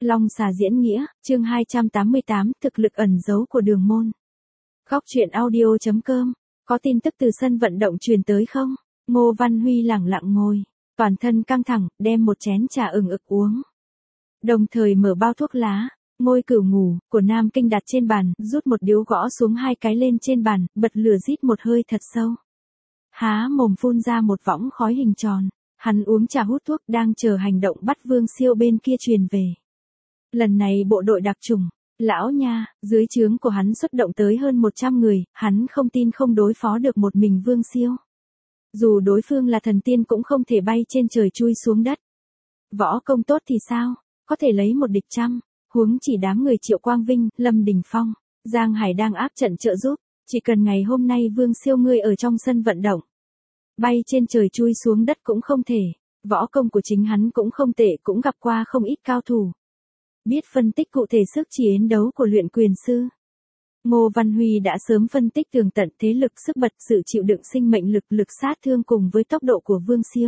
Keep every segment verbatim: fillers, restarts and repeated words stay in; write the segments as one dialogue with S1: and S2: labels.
S1: Long xà diễn nghĩa, chương hai trăm tám mươi tám, thực lực ẩn giấu của Đường Môn. Góc truyện audio chấm com, có tin tức từ sân vận động truyền tới không? Ngô Văn Huy lẳng lặng ngồi, toàn thân căng thẳng, đem một chén trà ừng ực uống. Đồng thời mở bao thuốc lá, ngôi cửu ngủ, của Nam Kinh đặt trên bàn, rút một điếu gõ xuống hai cái lên trên bàn, bật lửa rít một hơi thật sâu. Há mồm phun ra một võng khói hình tròn, hắn uống trà hút thuốc đang chờ hành động bắt Vương Siêu bên kia truyền về. Lần này bộ đội đặc chủng, lão nha, dưới trướng của hắn xuất động tới hơn một trăm người, hắn không tin không đối phó được một mình Vương Siêu. Dù đối phương là thần tiên cũng không thể bay trên trời chui xuống đất. Võ công tốt thì sao, có thể lấy một địch trăm, huống chỉ đám người Triệu Quang Vinh, Lâm Đình Phong, Giang Hải đang áp trận trợ giúp, chỉ cần ngày hôm nay Vương Siêu ngươi ở trong sân vận động. Bay trên trời chui xuống đất cũng không thể, võ công của chính hắn cũng không tệ, cũng gặp qua không ít cao thủ. Biết phân tích cụ thể sức chiến đấu của luyện quyền sư. Ngô Văn Huy đã sớm phân tích tường tận thế lực sức bật, sự chịu đựng sinh mệnh lực, lực sát thương cùng với tốc độ của Vương Siêu.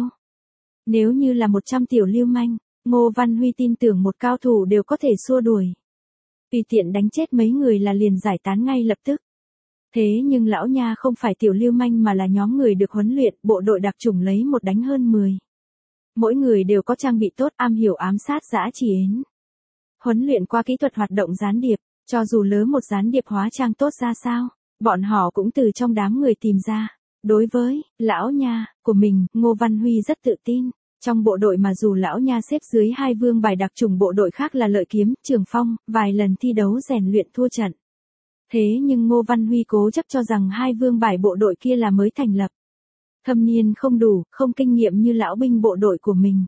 S1: Nếu như là một trăm tiểu lưu manh, Ngô Văn Huy tin tưởng một cao thủ đều có thể xua đuổi. Tùy tiện đánh chết mấy người là liền giải tán ngay lập tức. Thế nhưng lão nha không phải tiểu lưu manh mà là nhóm người được huấn luyện, bộ đội đặc chủng lấy một đánh hơn mười. Mỗi người đều có trang bị tốt, am hiểu ám sát dã chiến. Huấn luyện qua kỹ thuật hoạt động gián điệp, cho dù lớ một gián điệp hóa trang tốt ra sao, bọn họ cũng từ trong đám người tìm ra. Đối với lão nha của mình, Ngô Văn Huy rất tự tin. Trong bộ đội mà dù lão nha xếp dưới hai vương bài đặc chủng bộ đội khác là Lợi Kiếm, Trường Phong, vài lần thi đấu rèn luyện thua trận. Thế nhưng Ngô Văn Huy cố chấp cho rằng hai vương bài bộ đội kia là mới thành lập. Thâm niên không đủ, không kinh nghiệm như lão binh bộ đội của mình.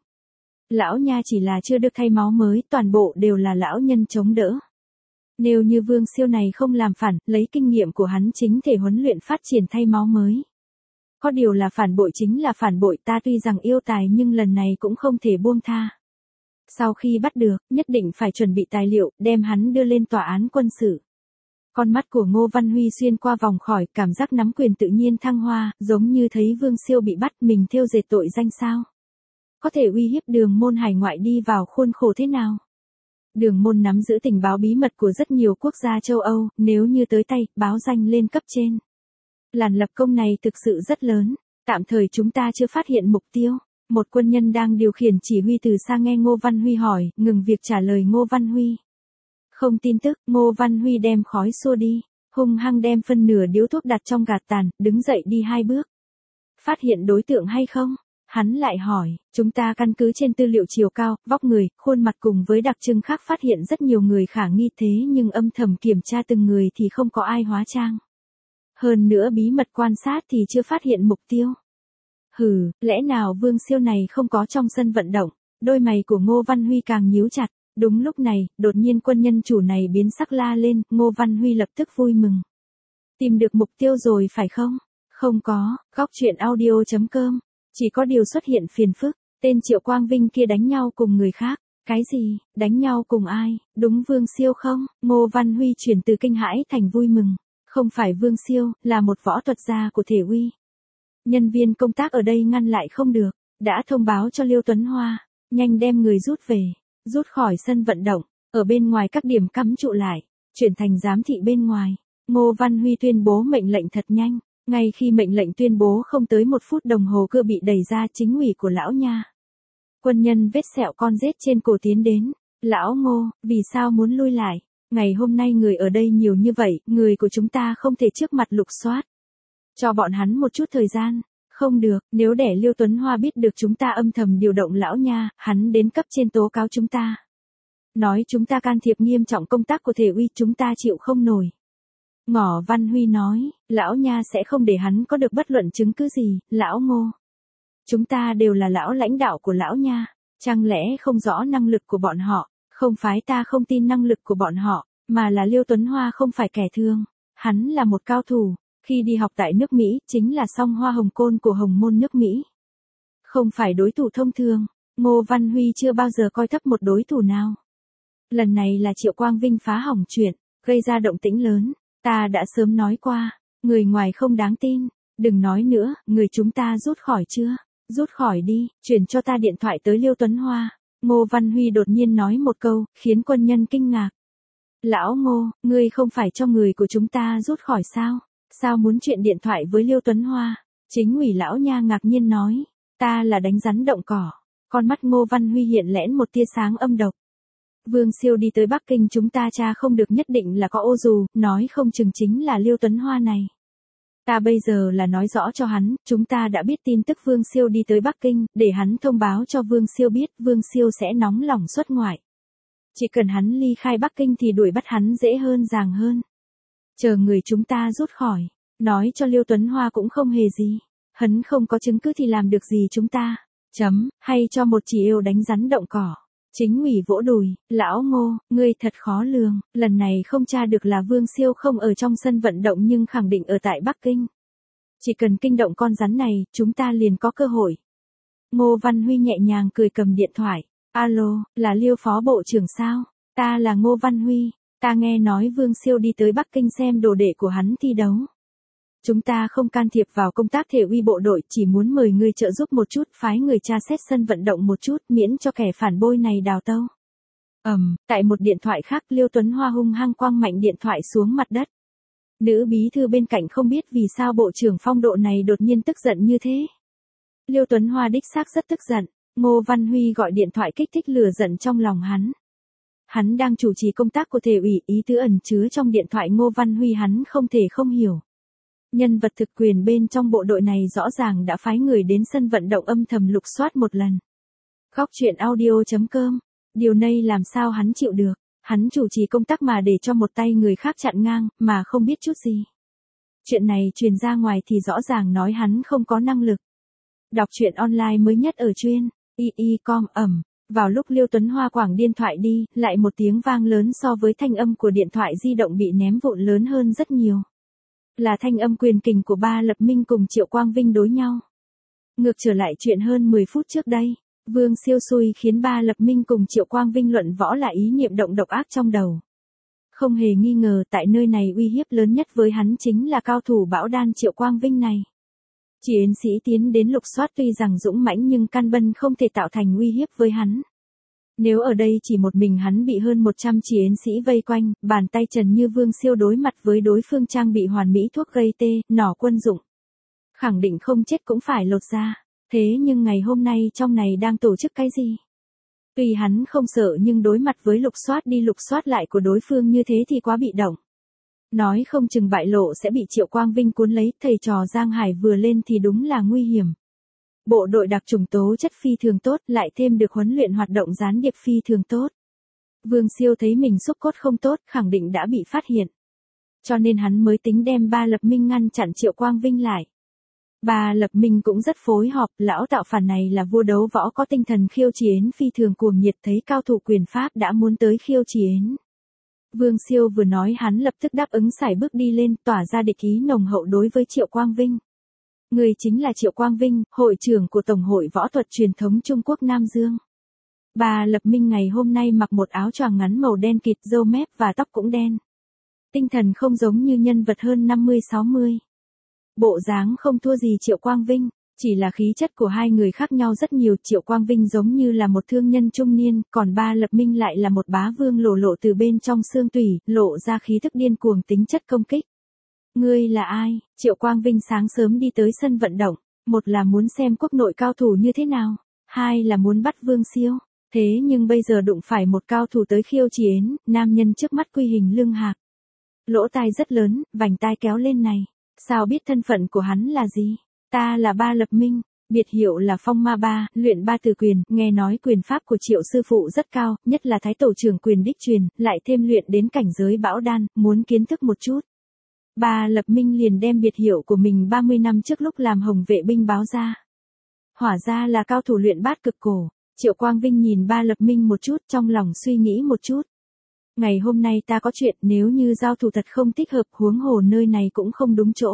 S1: Lão nha chỉ là chưa được thay máu mới, toàn bộ đều là lão nhân chống đỡ. Nếu như Vương Siêu này không làm phản, lấy kinh nghiệm của hắn chính thể huấn luyện phát triển thay máu mới. Có điều là phản bội chính là phản bội, ta tuy rằng yêu tài nhưng lần này cũng không thể buông tha. Sau khi bắt được, nhất định phải chuẩn bị tài liệu, đem hắn đưa lên tòa án quân sự. Con mắt của Ngô Văn Huy xuyên qua vòng khỏi, cảm giác nắm quyền tự nhiên thăng hoa, giống như thấy Vương Siêu bị bắt, mình thêu dệt tội danh sao. Có thể uy hiếp Đường Môn hải ngoại đi vào khuôn khổ thế nào? Đường Môn nắm giữ tình báo bí mật của rất nhiều quốc gia châu Âu, nếu như tới tay, báo danh lên cấp trên. Làn lập công này thực sự rất lớn, tạm thời chúng ta chưa phát hiện mục tiêu. Một quân nhân đang điều khiển chỉ huy từ xa nghe Ngô Văn Huy hỏi, ngừng việc trả lời Ngô Văn Huy. Không tin tức, Ngô Văn Huy đem khói xua đi, hung hăng đem phân nửa điếu thuốc đặt trong gạt tàn, đứng dậy đi hai bước. Phát hiện đối tượng hay không? Hắn lại hỏi, chúng ta căn cứ trên tư liệu chiều cao, vóc người, khuôn mặt cùng với đặc trưng khác phát hiện rất nhiều người khả nghi, thế nhưng âm thầm kiểm tra từng người thì không có ai hóa trang. Hơn nữa bí mật quan sát thì chưa phát hiện mục tiêu. Hừ, lẽ nào Vương Siêu này không có trong sân vận động? Đôi mày của Ngô Văn Huy càng nhíu chặt. Đúng lúc này, đột nhiên quân nhân chủ này biến sắc la lên, Ngô Văn Huy lập tức vui mừng. Tìm được mục tiêu rồi phải không? Không có, góc truyện audio chấm com. Chỉ có điều xuất hiện phiền phức, tên Triệu Quang Vinh kia đánh nhau cùng người khác. Cái gì, đánh nhau cùng ai, đúng Vương Siêu không? Ngô Văn Huy chuyển từ kinh hãi thành vui mừng. Không phải Vương Siêu, là một võ thuật gia của Thể Uy. Nhân viên công tác ở đây ngăn lại không được, đã thông báo cho Liêu Tuấn Hoa, nhanh đem người rút về, rút khỏi sân vận động, ở bên ngoài các điểm cắm trụ lại, chuyển thành giám thị bên ngoài. Ngô Văn Huy tuyên bố mệnh lệnh thật nhanh, ngay khi mệnh lệnh tuyên bố không tới một phút đồng hồ cơ bị đẩy ra chính ủy của lão nha. Quân nhân vết sẹo con rết trên cổ tiến đến, lão Ngô, vì sao muốn lui lại? Ngày hôm nay người ở đây nhiều như vậy, người của chúng ta không thể trước mặt lục soát. Cho bọn hắn một chút thời gian. Không được, nếu để Liêu Tuấn Hoa biết được chúng ta âm thầm điều động lão nha, hắn đến cấp trên tố cáo chúng ta. Nói chúng ta can thiệp nghiêm trọng công tác của Thể Uy, chúng ta chịu không nổi. Ngỏ Văn Huy nói, lão nha sẽ không để hắn có được bất luận chứng cứ gì, lão Ngô. Chúng ta đều là lão lãnh đạo của lão nha, chẳng lẽ không rõ năng lực của bọn họ? Không phải ta không tin năng lực của bọn họ, mà là Liêu Tuấn Hoa không phải kẻ thường. Hắn là một cao thủ, khi đi học tại nước Mỹ, chính là song hoa hồng côn của hồng môn nước Mỹ. Không phải đối thủ thông thường, Ngô Văn Huy chưa bao giờ coi thấp một đối thủ nào. Lần này là Triệu Quang Vinh phá hỏng chuyện, gây ra động tĩnh lớn, ta đã sớm nói qua, người ngoài không đáng tin, đừng nói nữa, người chúng ta rút khỏi chưa? Rút khỏi đi, chuyển cho ta điện thoại tới Liêu Tuấn Hoa. Ngô Văn Huy đột nhiên nói một câu, khiến quân nhân kinh ngạc. Lão Ngô, ngươi không phải cho người của chúng ta rút khỏi sao? Sao muốn chuyện điện thoại với Liêu Tuấn Hoa? Chính ủy lão nha ngạc nhiên nói. Ta là đánh rắn động cỏ. Con mắt Ngô Văn Huy hiện lẽn một tia sáng âm độc. Vương Siêu đi tới Bắc Kinh chúng ta tra không được nhất định là có ô dù, nói không chừng chính là Liêu Tuấn Hoa này. Ta bây giờ là nói rõ cho hắn, chúng ta đã biết tin tức Vương Siêu đi tới Bắc Kinh, để hắn thông báo cho Vương Siêu biết Vương Siêu sẽ nóng lòng xuất ngoại. Chỉ cần hắn ly khai Bắc Kinh thì đuổi bắt hắn dễ hơn dàng hơn. Chờ người chúng ta rút khỏi, nói cho Liêu Tuấn Hoa cũng không hề gì. Hắn không có chứng cứ thì làm được gì chúng ta. Chấm, hay cho một chỉ yêu đánh rắn động cỏ. Chính ủy vỗ đùi, lão Ngô, ngươi thật khó lường, lần này không tra được là Vương Siêu không ở trong sân vận động nhưng khẳng định ở tại Bắc Kinh. Chỉ cần kinh động con rắn này, chúng ta liền có cơ hội. Ngô Văn Huy nhẹ nhàng cười cầm điện thoại. Alo, là Liêu Phó Bộ trưởng sao? Ta là Ngô Văn Huy, ta nghe nói Vương Siêu đi tới Bắc Kinh xem đồ đệ của hắn thi đấu. Chúng ta không can thiệp vào công tác thể uy bộ đội, chỉ muốn mời ngươi trợ giúp một chút, phái người tra xét sân vận động một chút, miễn cho kẻ phản bội này đào tâu. Ầm, um, tại một điện thoại khác, Liêu Tuấn Hoa hung hăng quăng mạnh điện thoại xuống mặt đất. Nữ bí thư bên cạnh không biết vì sao bộ trưởng phong độ này đột nhiên tức giận như thế. Liêu Tuấn Hoa đích xác rất tức giận, Ngô Văn Huy gọi điện thoại kích thích lửa giận trong lòng hắn. Hắn đang chủ trì công tác của thể ủy, ý tứ ẩn chứa trong điện thoại Ngô Văn Huy hắn không thể không hiểu. Nhân vật thực quyền bên trong bộ đội này rõ ràng đã phái người đến sân vận động âm thầm lục soát một lần. Góc truyện audio chấm com. Điều này làm sao hắn chịu được, hắn chủ trì công tác mà để cho một tay người khác chặn ngang, mà không biết chút gì. Chuyện này truyền ra ngoài thì rõ ràng nói hắn không có năng lực. Đọc truyện online mới nhất ở chuyên, y y chấm com ẩm. Vào lúc Liêu Tuấn Hoa quảng điện thoại đi, lại một tiếng vang lớn so với thanh âm của điện thoại di động bị ném vụn lớn hơn rất nhiều. Là thanh âm quyền kình của Ba Lập Minh cùng Triệu Quang Vinh đối nhau. Ngược trở lại chuyện hơn mười phút trước đây, Vương Siêu xui khiến Ba Lập Minh cùng Triệu Quang Vinh luận võ là ý niệm động độc ác trong đầu. Không hề nghi ngờ tại nơi này uy hiếp lớn nhất với hắn chính là cao thủ bão đan Triệu Quang Vinh này. Chiến sĩ tiến đến lục soát tuy rằng dũng mãnh nhưng căn bân không thể tạo thành uy hiếp với hắn. Nếu ở đây chỉ một mình hắn bị hơn một trăm chiến sĩ vây quanh, bàn tay trần như Vương Siêu đối mặt với đối phương trang bị hoàn mỹ thuốc gây tê, nỏ quân dụng. Khẳng định không chết cũng phải lột ra. Thế nhưng ngày hôm nay trong này đang tổ chức cái gì? Tuy hắn không sợ nhưng đối mặt với lục soát đi lục soát lại của đối phương như thế thì quá bị động. Nói không chừng bại lộ sẽ bị Triệu Quang Vinh cuốn lấy, thầy trò Giang Hải vừa lên thì đúng là nguy hiểm. Bộ đội đặc chủng tố chất phi thường tốt, lại thêm được huấn luyện hoạt động gián điệp phi thường tốt. Vương Siêu thấy mình xúc cốt không tốt, khẳng định đã bị phát hiện. Cho nên hắn mới tính đem Ba Lập Minh ngăn chặn Triệu Quang Vinh lại. Ba Lập Minh cũng rất phối hợp, lão tạo phản này là vua đấu võ có tinh thần khiêu chiến phi thường cuồng nhiệt, thấy cao thủ quyền pháp đã muốn tới khiêu chiến. Vương Siêu vừa nói hắn lập tức đáp ứng sải bước đi lên, tỏa ra địch ý nồng hậu đối với Triệu Quang Vinh. Người chính là Triệu Quang Vinh, hội trưởng của Tổng hội Võ thuật Truyền thống Trung Quốc Nam Dương. Ba Lập Minh ngày hôm nay mặc một áo choàng ngắn màu đen kịt, râu mép và tóc cũng đen. Tinh thần không giống như nhân vật hơn năm mươi sáu mươi. Bộ dáng không thua gì Triệu Quang Vinh, chỉ là khí chất của hai người khác nhau rất nhiều. Triệu Quang Vinh giống như là một thương nhân trung niên, còn Ba Lập Minh lại là một bá vương lộ lộ từ bên trong xương tủy, lộ ra khí thức điên cuồng tính chất công kích. Ngươi là ai? Triệu Quang Vinh sáng sớm đi tới sân vận động, một là muốn xem quốc nội cao thủ như thế nào, hai là muốn bắt Vương Siêu. Thế nhưng bây giờ đụng phải một cao thủ tới khiêu chiến, nam nhân trước mắt quy hình lưng hạc. Lỗ tai rất lớn, vành tai kéo lên này. Sao biết thân phận của hắn là gì? Ta là Ba Lập Minh, biệt hiệu là Phong Ma Ba, luyện ba từ quyền, nghe nói quyền pháp của Triệu sư phụ rất cao, nhất là thái tổ trưởng quyền đích truyền, lại thêm luyện đến cảnh giới bão đan, muốn kiến thức một chút. Ba Lập Minh liền đem biệt hiệu của mình ba mươi năm trước lúc làm Hồng vệ binh báo ra. Hỏa ra là cao thủ luyện bát cực cổ. Triệu Quang Vinh nhìn Ba Lập Minh một chút, trong lòng suy nghĩ một chút. Ngày hôm nay ta có chuyện, nếu như giao thủ thật không thích hợp, huống hồ nơi này cũng không đúng chỗ.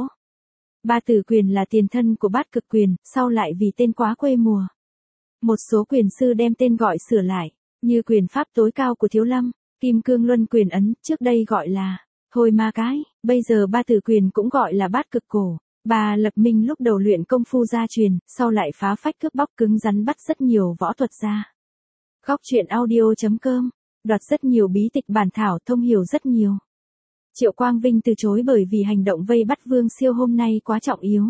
S1: Ba tử quyền là tiền thân của bát cực quyền, sau lại vì tên quá quê mùa. Một số quyền sư đem tên gọi sửa lại, như quyền pháp tối cao của Thiếu Lâm, Kim Cương Luân quyền ấn, trước đây gọi là Thôi Ma Cái, bây giờ ba tử quyền cũng gọi là bát cực cổ. Ba Lập Minh lúc đầu luyện công phu gia truyền, sau lại phá phách cướp bóc cứng rắn bắt rất nhiều võ thuật gia. Góc truyện audio.com, đoạt rất nhiều bí tịch bản thảo, thông hiểu rất nhiều. Triệu Quang Vinh từ chối bởi vì hành động vây bắt Vương Siêu hôm nay quá trọng yếu.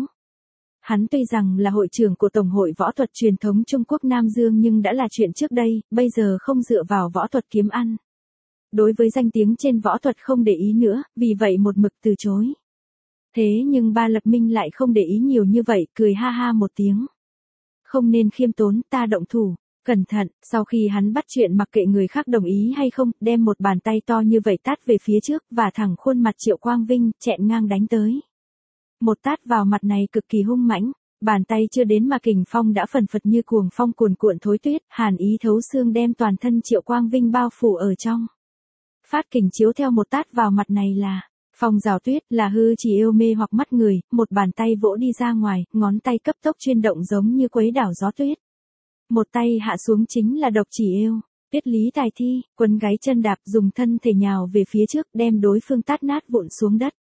S1: Hắn tuy rằng là hội trưởng của Tổng hội Võ thuật truyền thống Trung Quốc Nam Dương nhưng đã là chuyện trước đây, bây giờ không dựa vào võ thuật kiếm ăn. Đối với danh tiếng trên võ thuật không để ý nữa, vì vậy một mực từ chối. Thế nhưng Ba Lập Minh lại không để ý nhiều như vậy, cười ha ha một tiếng. Không nên khiêm tốn, ta động thủ. Cẩn thận, sau khi hắn bắt chuyện mặc kệ người khác đồng ý hay không, đem một bàn tay to như vậy tát về phía trước và thẳng khuôn mặt Triệu Quang Vinh, chẹn ngang đánh tới. Một tát vào mặt này cực kỳ hung mãnh, bàn tay chưa đến mà kình phong đã phần phật như cuồng phong cuồn cuộn thối tuyết, hàn ý thấu xương đem toàn thân Triệu Quang Vinh bao phủ ở trong. Phát kình chiếu theo một tát vào mặt này là phong rào tuyết, là hư chỉ yêu mê hoặc mắt người, một bàn tay vỗ đi ra ngoài, ngón tay cấp tốc chuyên động giống như quấy đảo gió tuyết. Một tay hạ xuống chính là độc chỉ yêu, Tuyết Lý Tài Thi, quấn gáy chân đạp dùng thân thể nhào về phía trước đem đối phương tát nát vụn xuống đất.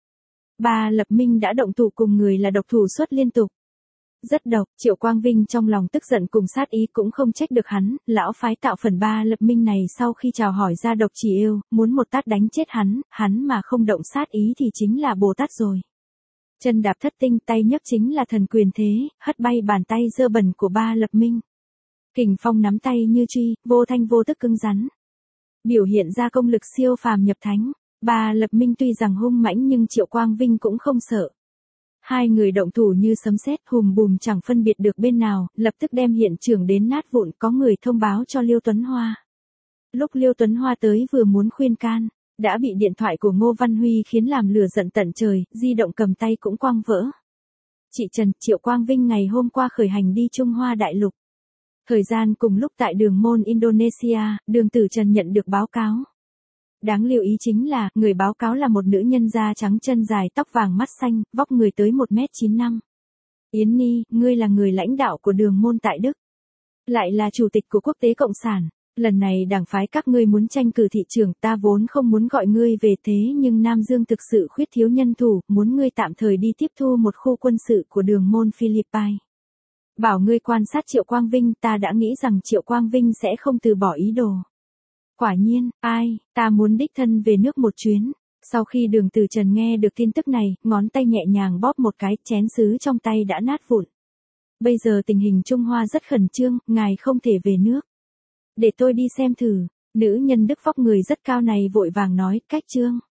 S1: Ba Lập Minh đã động thủ cùng người là độc thủ suất liên tục. Rất độc, Triệu Quang Vinh trong lòng tức giận cùng sát ý cũng không trách được hắn, lão phái tạo phần Ba Lập Minh này sau khi chào hỏi ra độc chỉ yêu, muốn một tát đánh chết hắn, hắn mà không động sát ý thì chính là Bồ Tát rồi. Chân đạp thất tinh, tay nhấc chính là thần quyền thế, hất bay bàn tay dơ bẩn của Ba Lập Minh. Kình phong nắm tay như truy, vô thanh vô tức cứng rắn. Biểu hiện ra công lực siêu phàm nhập thánh, Ba Lập Minh tuy rằng hung mãnh nhưng Triệu Quang Vinh cũng không sợ. Hai người động thủ như sấm sét, hùm bùm chẳng phân biệt được bên nào, lập tức đem hiện trường đến nát vụn, có người thông báo cho Liêu Tuấn Hoa. Lúc Liêu Tuấn Hoa tới vừa muốn khuyên can, đã bị điện thoại của Ngô Văn Huy khiến làm lửa giận tận trời, di động cầm tay cũng quăng vỡ. Chị Trần, Triệu Quang Vinh ngày hôm qua khởi hành đi Trung Hoa Đại Lục. Thời gian cùng lúc tại đường môn Indonesia, Đường Tử Trần nhận được báo cáo. Đáng lưu ý chính là, người báo cáo là một nữ nhân da trắng chân dài tóc vàng mắt xanh, vóc người tới một mét chín mươi lăm. Yến Nhi, ngươi là người lãnh đạo của đường môn tại Đức. Lại là chủ tịch của Quốc tế Cộng sản. Lần này đảng phái các ngươi muốn tranh cử thị trường, ta vốn không muốn gọi ngươi về thế nhưng Nam Dương thực sự khuyết thiếu nhân thủ, muốn ngươi tạm thời đi tiếp thu một khu quân sự của đường môn Philippines. Bảo ngươi quan sát Triệu Quang Vinh, ta đã nghĩ rằng Triệu Quang Vinh sẽ không từ bỏ ý đồ. Quả nhiên, ai, ta muốn đích thân về nước một chuyến. Sau khi Đường Tử Trần nghe được tin tức này, ngón tay nhẹ nhàng bóp một cái, chén sứ trong tay đã nát vụn. Bây giờ tình hình Trung Hoa rất khẩn trương, ngài không thể về nước. Để tôi đi xem thử, nữ nhân Đức vóc người rất cao này vội vàng nói, cách trương.